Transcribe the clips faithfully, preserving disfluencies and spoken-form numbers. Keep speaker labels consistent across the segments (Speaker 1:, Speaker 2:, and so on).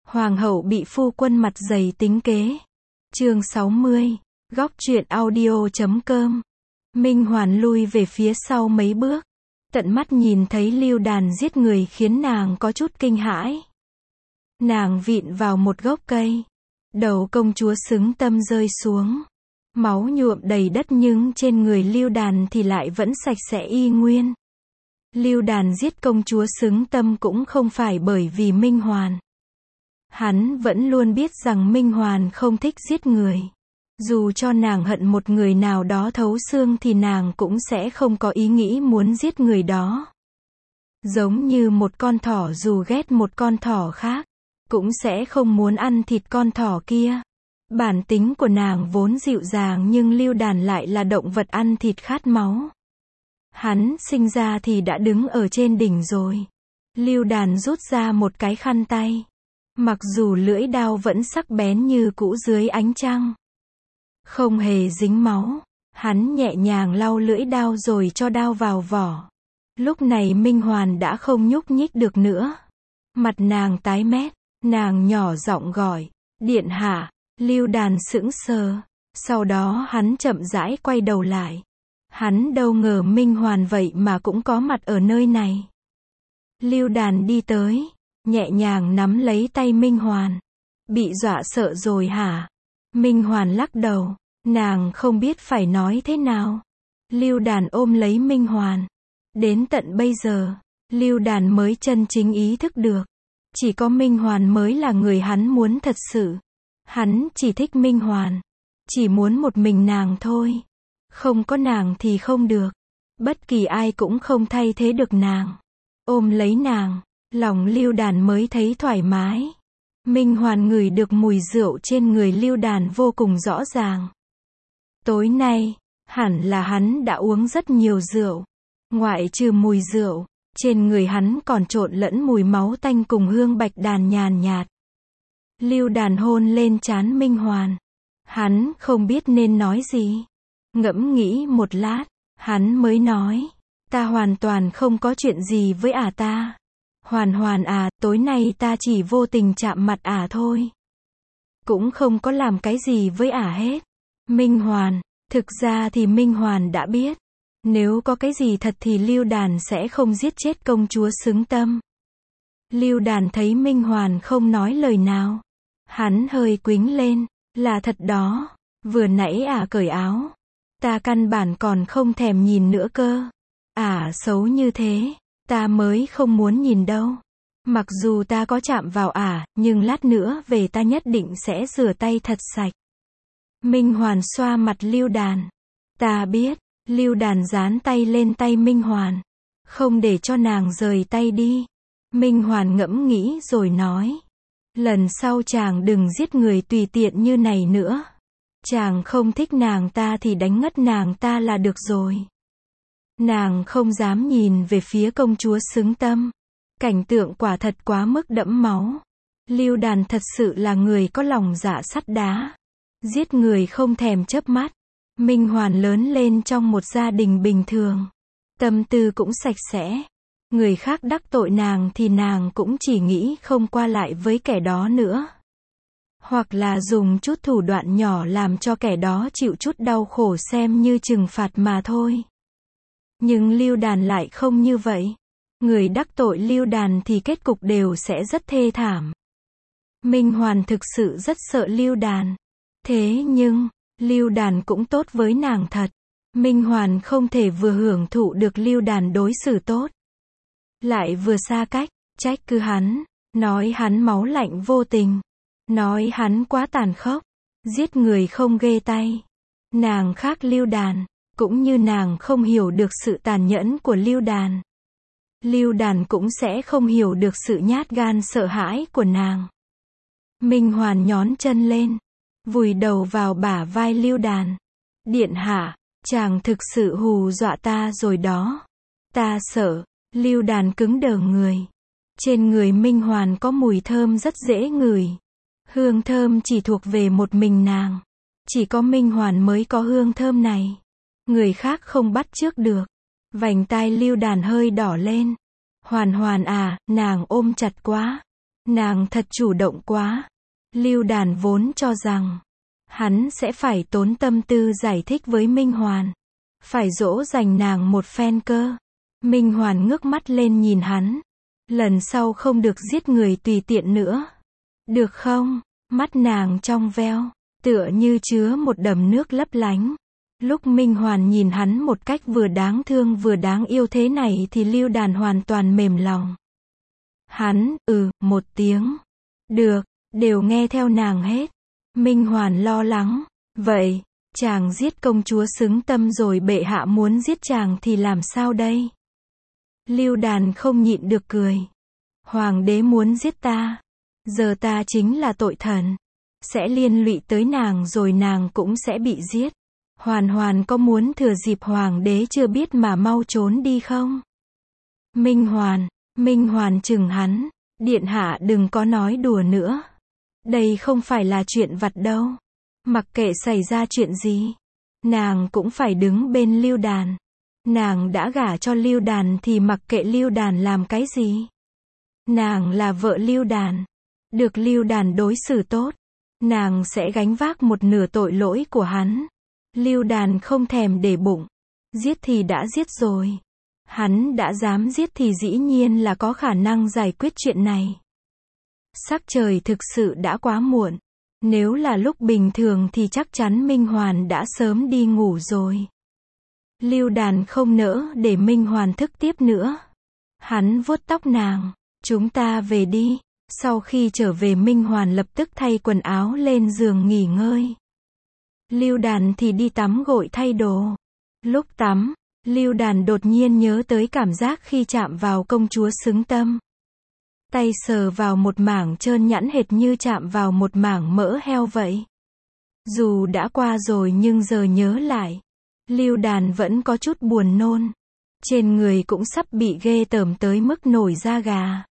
Speaker 1: Hoàng hậu bị phu quân mặt dày tính kế. Chương sáu mươi. Góc truyện audio chấm com. Minh Hoàn lui về phía sau mấy bước. Tận mắt nhìn thấy Lưu Đàn giết người khiến nàng có chút kinh hãi. Nàng vịn vào một gốc cây. Đầu công chúa Xứng Tâm rơi xuống. Máu nhuộm đầy đất nhưng trên người Lưu Đàn thì lại vẫn sạch sẽ y nguyên. Lưu Đàn giết công chúa Xứng Tâm cũng không phải bởi vì Minh Hoàn. Hắn vẫn luôn biết rằng Minh Hoàn không thích giết người. Dù cho nàng hận một người nào đó thấu xương thì nàng cũng sẽ không có ý nghĩ muốn giết người đó. Giống như một con thỏ dù ghét một con thỏ khác, cũng sẽ không muốn ăn thịt con thỏ kia. Bản tính của nàng vốn dịu dàng nhưng Lưu Đàn lại là động vật ăn thịt khát máu. Hắn sinh ra thì đã đứng ở trên đỉnh rồi. Lưu Đàn rút ra một cái khăn tay. Mặc dù lưỡi đao vẫn sắc bén như cũ dưới ánh trăng, không hề dính máu, hắn nhẹ nhàng lau lưỡi đao rồi cho đao vào vỏ. Lúc này Minh Hoàn đã không nhúc nhích được nữa. Mặt nàng tái mét, nàng nhỏ giọng gọi, điện hạ. Lưu Đàn sững sờ, sau đó hắn chậm rãi quay đầu lại. Hắn đâu ngờ Minh Hoàn vậy mà cũng có mặt ở nơi này. Lưu Đàn đi tới, nhẹ nhàng nắm lấy tay Minh Hoàn. Bị dọa sợ rồi hả? Minh Hoàn lắc đầu, nàng không biết phải nói thế nào. Lưu Đàn ôm lấy Minh Hoàn. Đến tận bây giờ, Lưu Đàn mới chân chính ý thức được. Chỉ có Minh Hoàn mới là người hắn muốn thật sự. Hắn chỉ thích Minh Hoàn. Chỉ muốn một mình nàng thôi. Không có nàng thì không được. Bất kỳ ai cũng không thay thế được nàng. Ôm lấy nàng, lòng Lưu Đàn mới thấy thoải mái. Minh Hoàn ngửi được mùi rượu trên người Lưu Đàn vô cùng rõ ràng. Tối nay, hẳn là hắn đã uống rất nhiều rượu. Ngoại trừ mùi rượu, trên người hắn còn trộn lẫn mùi máu tanh cùng hương bạch đàn nhàn nhạt. Lưu Đàn hôn lên trán Minh Hoàn. Hắn không biết nên nói gì. Ngẫm nghĩ một lát, hắn mới nói, ta hoàn toàn không có chuyện gì với ả ta. Hoàn Hoàn à, tối nay ta chỉ vô tình chạm mặt ả thôi. Cũng không có làm cái gì với ả hết. Minh Hoàn, thực ra thì Minh Hoàn đã biết. Nếu có cái gì thật thì Lưu Đàn sẽ không giết chết công chúa Xứng Tâm. Lưu Đàn thấy Minh Hoàn không nói lời nào. Hắn hơi quĩnh lên, là thật đó. Vừa nãy ả cởi áo. Ta căn bản còn không thèm nhìn nữa cơ. Ả xấu như thế, ta mới không muốn nhìn đâu. Mặc dù ta có chạm vào ả, nhưng lát nữa về ta nhất định sẽ rửa tay thật sạch. Minh Hoàn xoa mặt Lưu Đàn. Ta biết. Lưu Đàn dán tay lên tay Minh Hoàn. Không để cho nàng rời tay đi. Minh Hoàn ngẫm nghĩ rồi nói. Lần sau chàng đừng giết người tùy tiện như này nữa. Chàng không thích nàng ta thì đánh ngất nàng ta là được rồi. Nàng không dám nhìn về phía công chúa Xứng Tâm. Cảnh tượng quả thật quá mức đẫm máu. Lưu Đàn thật sự là người có lòng dạ sắt đá. Giết người không thèm chớp mắt. Minh Hoàn lớn lên trong một gia đình bình thường. Tâm tư cũng sạch sẽ. Người khác đắc tội nàng thì nàng cũng chỉ nghĩ không qua lại với kẻ đó nữa. Hoặc là dùng chút thủ đoạn nhỏ làm cho kẻ đó chịu chút đau khổ xem như trừng phạt mà thôi. Nhưng Lưu Đàn lại không như vậy. Người đắc tội Lưu Đàn thì kết cục đều sẽ rất thê thảm. Minh Hoàn thực sự rất sợ Lưu Đàn. Thế nhưng, Lưu Đàn cũng tốt với nàng thật. Minh Hoàn không thể vừa hưởng thụ được Lưu Đàn đối xử tốt, lại vừa xa cách, trách cứ hắn, nói hắn máu lạnh vô tình, nói hắn quá tàn khốc, giết người không ghê tay. Nàng khác Lưu Đàn, cũng như nàng không hiểu được sự tàn nhẫn của Lưu Đàn. Lưu Đàn cũng sẽ không hiểu được sự nhát gan sợ hãi của nàng. Minh Hoàn nhón chân lên, vùi đầu vào bả vai Lưu Đàn. Điện hạ, chàng thực sự hù dọa ta rồi đó. Ta sợ. Lưu Đàn cứng đờ người. Trên người Minh Hoàn có mùi thơm rất dễ ngửi. Hương thơm chỉ thuộc về một mình nàng. Chỉ có Minh Hoàn mới có hương thơm này. Người khác không bắt chước được. Vành tai Lưu Đàn hơi đỏ lên. Hoàn Hoàn à, nàng ôm chặt quá. Nàng thật chủ động quá. Lưu Đàn vốn cho rằng, hắn sẽ phải tốn tâm tư giải thích với Minh Hoàn. Phải dỗ dành nàng một phen cơ. Minh Hoàn ngước mắt lên nhìn hắn. Lần sau không được giết người tùy tiện nữa. Được không? Mắt nàng trong veo, tựa như chứa một đầm nước lấp lánh. Lúc Minh Hoàn nhìn hắn một cách vừa đáng thương vừa đáng yêu thế này thì Lưu Đàn hoàn toàn mềm lòng. Hắn, ừ, một tiếng. Được, đều nghe theo nàng hết. Minh Hoàn lo lắng. Vậy, chàng giết công chúa xứng tâm rồi bệ hạ muốn giết chàng thì làm sao đây? Lưu Đàn không nhịn được cười. Hoàng đế muốn giết ta. Giờ ta chính là tội thần. Sẽ liên lụy tới nàng rồi nàng cũng sẽ bị giết. Hoàn Hoàn có muốn thừa dịp hoàng đế chưa biết mà mau trốn đi không? Minh Hoàn, Minh Hoàn chừng hắn. Điện hạ đừng có nói đùa nữa. Đây không phải là chuyện vặt đâu. Mặc kệ xảy ra chuyện gì, nàng cũng phải đứng bên Lưu Đàn. Nàng đã gả cho Lưu Đàn thì mặc kệ Lưu Đàn làm cái gì. Nàng là vợ Lưu Đàn. Được Lưu Đàn đối xử tốt, nàng sẽ gánh vác một nửa tội lỗi của hắn. Lưu Đàn không thèm để bụng. Giết thì đã giết rồi. Hắn đã dám giết thì dĩ nhiên là có khả năng giải quyết chuyện này. Sắc trời thực sự đã quá muộn. Nếu là lúc bình thường thì chắc chắn Minh Hoàn đã sớm đi ngủ rồi. Lưu Đàn không nỡ để Minh Hoàn thức tiếp nữa. Hắn vuốt tóc nàng. Chúng ta về đi. Sau khi trở về Minh Hoàn lập tức thay quần áo lên giường nghỉ ngơi. Lưu Đàn thì đi tắm gội thay đồ. Lúc tắm, Lưu Đàn đột nhiên nhớ tới cảm giác khi chạm vào công chúa xứng tâm. Tay sờ vào một mảng trơn nhẵn hệt như chạm vào một mảng mỡ heo vậy. Dù đã qua rồi nhưng giờ nhớ lại, Lưu Đàn vẫn có chút buồn nôn. Trên người cũng sắp bị ghê tởm tới mức nổi da gà.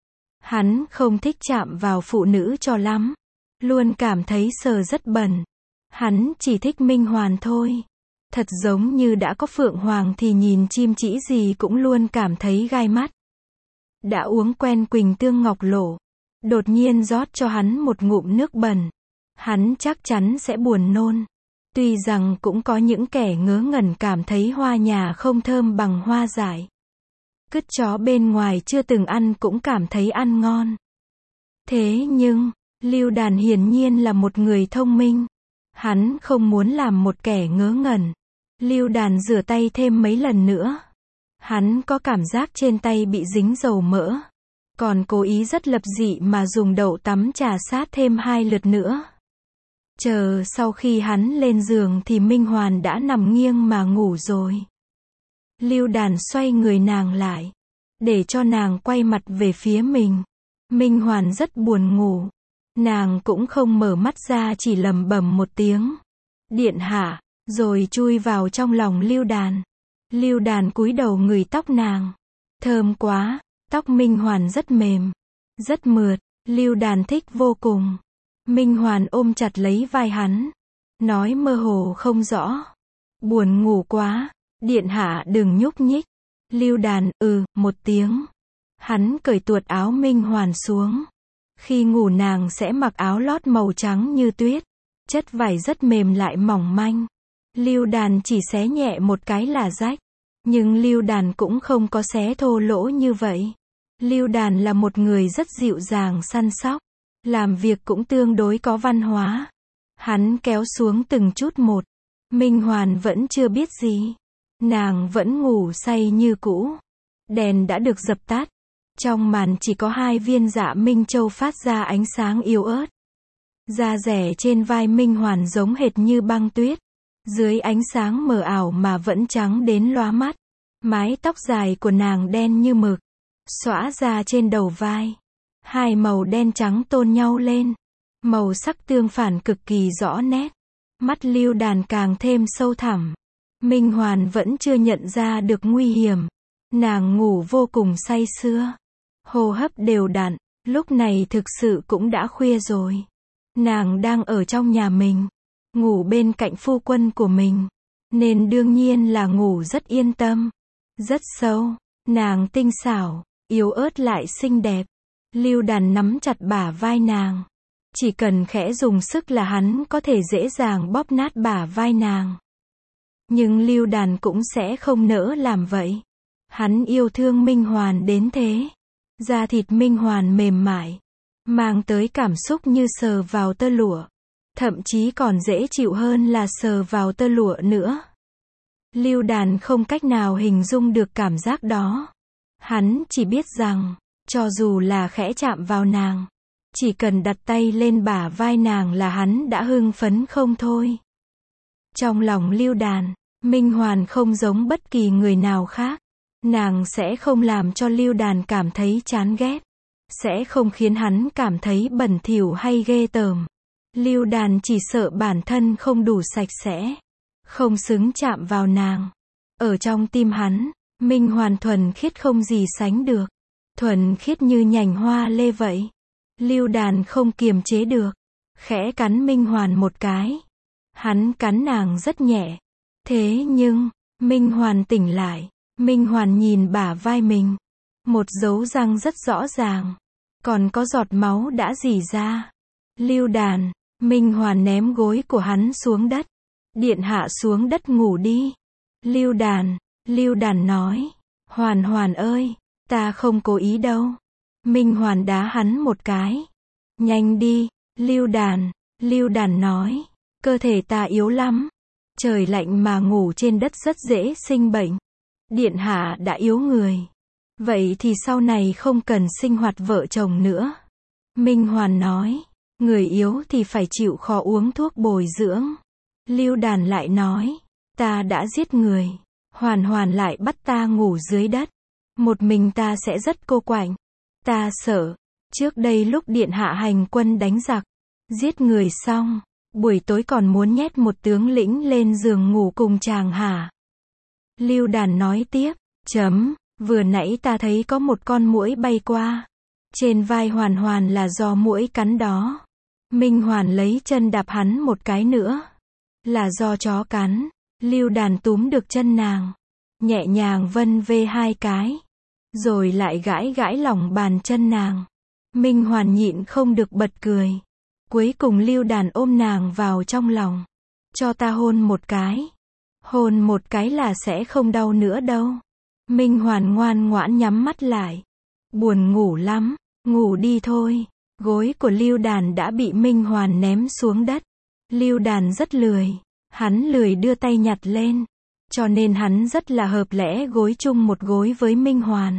Speaker 1: Hắn không thích chạm vào phụ nữ cho lắm. Luôn cảm thấy sờ rất bẩn. Hắn chỉ thích Minh Hoàn thôi. Thật giống như đã có phượng hoàng thì nhìn chim chỉ gì cũng luôn cảm thấy gai mắt. Đã uống quen Quỳnh Tương Ngọc Lộ. Đột nhiên rót cho hắn một ngụm nước bẩn. Hắn chắc chắn sẽ buồn nôn. Tuy rằng cũng có những kẻ ngớ ngẩn cảm thấy hoa nhà không thơm bằng hoa dại. Cứt chó bên ngoài chưa từng ăn cũng cảm thấy ăn ngon. Thế nhưng, Lưu Đàn hiển nhiên là một người thông minh. Hắn không muốn làm một kẻ ngớ ngẩn. Lưu Đàn rửa tay thêm mấy lần nữa. Hắn có cảm giác trên tay bị dính dầu mỡ. Còn cố ý rất lập dị mà dùng đậu tắm trà sát thêm hai lượt nữa. Chờ sau khi hắn lên giường thì Minh Hoàn đã nằm nghiêng mà ngủ rồi. Lưu Đàn xoay người nàng lại, để cho nàng quay mặt về phía mình. Minh Hoàn rất buồn ngủ. Nàng cũng không mở mắt ra, chỉ lẩm bẩm một tiếng. Điện hạ, rồi chui vào trong lòng Lưu Đàn. Lưu Đàn cúi đầu ngửi tóc nàng. Thơm quá, tóc Minh Hoàn rất mềm, rất mượt. Lưu Đàn thích vô cùng. Minh Hoàn ôm chặt lấy vai hắn, nói mơ hồ không rõ. Buồn ngủ quá, điện hạ đừng nhúc nhích. Lưu Đàn, ừ, một tiếng. Hắn cởi tuột áo Minh Hoàn xuống. Khi ngủ nàng sẽ mặc áo lót màu trắng như tuyết. Chất vải rất mềm lại mỏng manh. Lưu Đàn chỉ xé nhẹ một cái là rách. Nhưng Lưu Đàn cũng không có xé thô lỗ như vậy. Lưu Đàn là một người rất dịu dàng săn sóc. Làm việc cũng tương đối có văn hóa. Hắn kéo xuống từng chút một. Minh Hoàn vẫn chưa biết gì. Nàng vẫn ngủ say như cũ. Đèn đã được dập tắt. Trong màn chỉ có hai viên dạ Minh Châu phát ra ánh sáng yếu ớt. Da rẻ trên vai Minh Hoàn giống hệt như băng tuyết. Dưới ánh sáng mờ ảo mà vẫn trắng đến lóa mắt. Mái tóc dài của nàng đen như mực. Xõa ra trên đầu vai. Hai màu đen trắng tôn nhau lên. Màu sắc tương phản cực kỳ rõ nét. Mắt Lưu Đàn càng thêm sâu thẳm. Minh Hoàn vẫn chưa nhận ra được nguy hiểm. Nàng ngủ vô cùng say sưa. Hô hấp đều đặn. Lúc này thực sự cũng đã khuya rồi. Nàng đang ở trong nhà mình. Ngủ bên cạnh phu quân của mình. Nên đương nhiên là ngủ rất yên tâm. Rất sâu. Nàng tinh xảo, yếu ớt lại xinh đẹp. Lưu Đàn nắm chặt bả vai nàng. Chỉ cần khẽ dùng sức là hắn có thể dễ dàng bóp nát bả vai nàng. Nhưng Lưu Đàn cũng sẽ không nỡ làm vậy. Hắn yêu thương Minh Hoàn đến thế. Da thịt Minh Hoàn mềm mại, mang tới cảm xúc như sờ vào tơ lụa. Thậm chí còn dễ chịu hơn là sờ vào tơ lụa nữa. Lưu Đàn không cách nào hình dung được cảm giác đó. Hắn chỉ biết rằng, cho dù là khẽ chạm vào nàng, chỉ cần đặt tay lên bả vai nàng là hắn đã hưng phấn không thôi. Trong lòng Lưu Đàn, Minh Hoàn không giống bất kỳ người nào khác. Nàng sẽ không làm cho Lưu Đàn cảm thấy chán ghét. Sẽ không khiến hắn cảm thấy bẩn thỉu hay ghê tởm. Lưu Đàn chỉ sợ bản thân không đủ sạch sẽ. Không xứng chạm vào nàng. Ở trong tim hắn, Minh Hoàn thuần khiết không gì sánh được. Thuần khiết như nhành hoa lê vậy. Lưu Đàn không kiềm chế được. Khẽ cắn Minh Hoàn một cái. Hắn cắn nàng rất nhẹ. Thế nhưng, Minh Hoàn tỉnh lại. Minh Hoàn nhìn bả vai mình. Một dấu răng rất rõ ràng. Còn có giọt máu đã rỉ ra. Lưu Đàn, Minh Hoàn ném gối của hắn xuống đất. Điện hạ xuống đất ngủ đi. Lưu Đàn, Lưu Đàn nói. Hoàn Hoàn ơi, ta không cố ý đâu. Minh Hoàn đá hắn một cái. Nhanh đi, Lưu Đàn, Lưu Đàn nói. Cơ thể ta yếu lắm. Trời lạnh mà ngủ trên đất rất dễ sinh bệnh. Điện hạ đã yếu người. Vậy thì sau này không cần sinh hoạt vợ chồng nữa. Minh Hoàn nói. Người yếu thì phải chịu khó uống thuốc bồi dưỡng. Lưu Đàn lại nói. Ta đã giết người. Hoàn Hoàn lại bắt ta ngủ dưới đất. Một mình ta sẽ rất cô quạnh. Ta sợ. Trước đây lúc điện hạ hành quân đánh giặc. Giết người xong. Buổi tối còn muốn nhét một tướng lĩnh lên giường ngủ cùng chàng hả? Lưu Đàn nói tiếp. Chấm. Vừa nãy ta thấy có một con muỗi bay qua. Trên vai Hoàn Hoàn là do muỗi cắn đó. Minh Hoàn lấy chân đạp hắn một cái nữa. Là do chó cắn. Lưu Đàn túm được chân nàng. Nhẹ nhàng vân vê hai cái. Rồi lại gãi gãi lòng bàn chân nàng. Minh Hoàn nhịn không được bật cười. Cuối cùng Lưu Đàn ôm nàng vào trong lòng. Cho ta hôn một cái. Hôn một cái là sẽ không đau nữa đâu. Minh Hoàn ngoan ngoãn nhắm mắt lại. Buồn ngủ lắm. Ngủ đi thôi. Gối của Lưu Đàn đã bị Minh Hoàn ném xuống đất. Lưu Đàn rất lười. Hắn lười đưa tay nhặt lên. Cho nên hắn rất là hợp lẽ gối chung một gối với Minh Hoàn.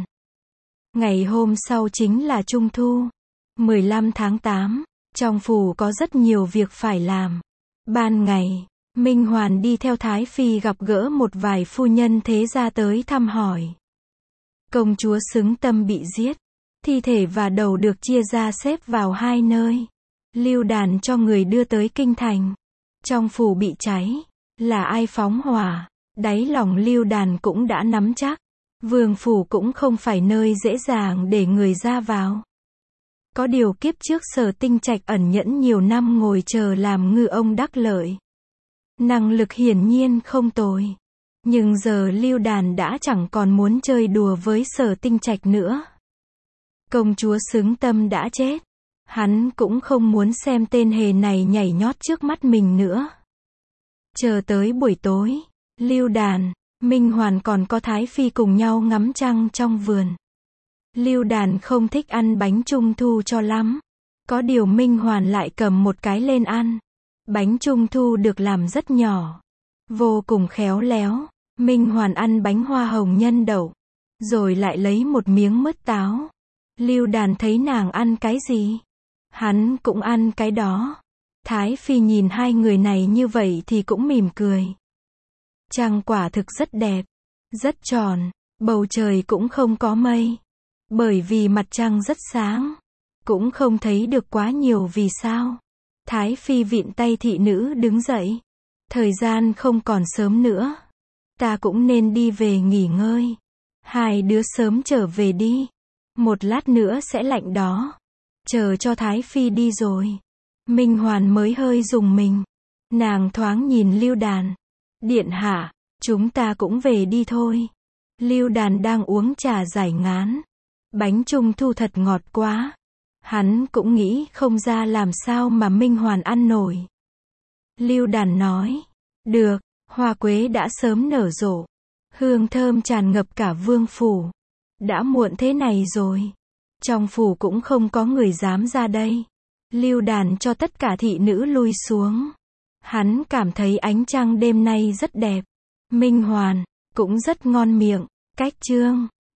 Speaker 1: Ngày hôm sau chính là Trung Thu. mười lăm tháng tám. Trong phủ có rất nhiều việc phải làm. Ban ngày, Minh Hoàn đi theo Thái Phi gặp gỡ một vài phu nhân thế gia tới thăm hỏi. Công chúa Xứng Tâm bị giết. Thi thể và đầu được chia ra xếp vào hai nơi. Lưu Đàn cho người đưa tới kinh thành. Trong phủ bị cháy. Là ai phóng hỏa? Đáy lòng Lưu Đàn cũng đã nắm chắc. Vương phủ cũng không phải nơi dễ dàng để người ra vào. Có điều kiếp trước Sở Tinh Trạch ẩn nhẫn nhiều năm ngồi chờ làm ngư ông đắc lợi. Năng lực hiển nhiên không tồi. Nhưng giờ Lưu Đàn đã chẳng còn muốn chơi đùa với Sở Tinh Trạch nữa. Công chúa Xứng Tâm đã chết. Hắn cũng không muốn xem tên hề này nhảy nhót trước mắt mình nữa. Chờ tới buổi tối, Lưu Đàn, Minh Hoàn còn có Thái Phi cùng nhau ngắm trăng trong vườn. Lưu Đàn không thích ăn bánh trung thu cho lắm. Có điều Minh Hoàn lại cầm một cái lên ăn. Bánh trung thu được làm rất nhỏ. Vô cùng khéo léo. Minh Hoàn ăn bánh hoa hồng nhân đậu. Rồi lại lấy một miếng mứt táo. Lưu Đàn thấy nàng ăn cái gì? Hắn cũng ăn cái đó. Thái Phi nhìn hai người này như vậy thì cũng mỉm cười. Trăng quả thực rất đẹp. Rất tròn. Bầu trời cũng không có mây. Bởi vì mặt trăng rất sáng. Cũng không thấy được quá nhiều vì sao. Thái Phi vịn tay thị nữ đứng dậy. Thời gian không còn sớm nữa. Ta cũng nên đi về nghỉ ngơi. Hai đứa sớm trở về đi. Một lát nữa sẽ lạnh đó. Chờ cho Thái Phi đi rồi. Minh Hoàn mới hơi rùng mình. Nàng thoáng nhìn Lưu Đàn. Điện hạ, chúng ta cũng về đi thôi. Lưu Đàn đang uống trà giải ngán. Bánh trung thu thật ngọt quá. Hắn cũng nghĩ không ra làm sao mà Minh Hoàn ăn nổi. Lưu Đàn nói, được, hoa quế đã sớm nở rộ. Hương thơm tràn ngập cả vương phủ. Đã muộn thế này rồi. Trong phủ cũng không có người dám ra đây. Lưu Đàn cho tất cả thị nữ lui xuống. Hắn cảm thấy ánh trăng đêm nay rất đẹp. Minh Hoàn, cũng rất ngon miệng. Cách chương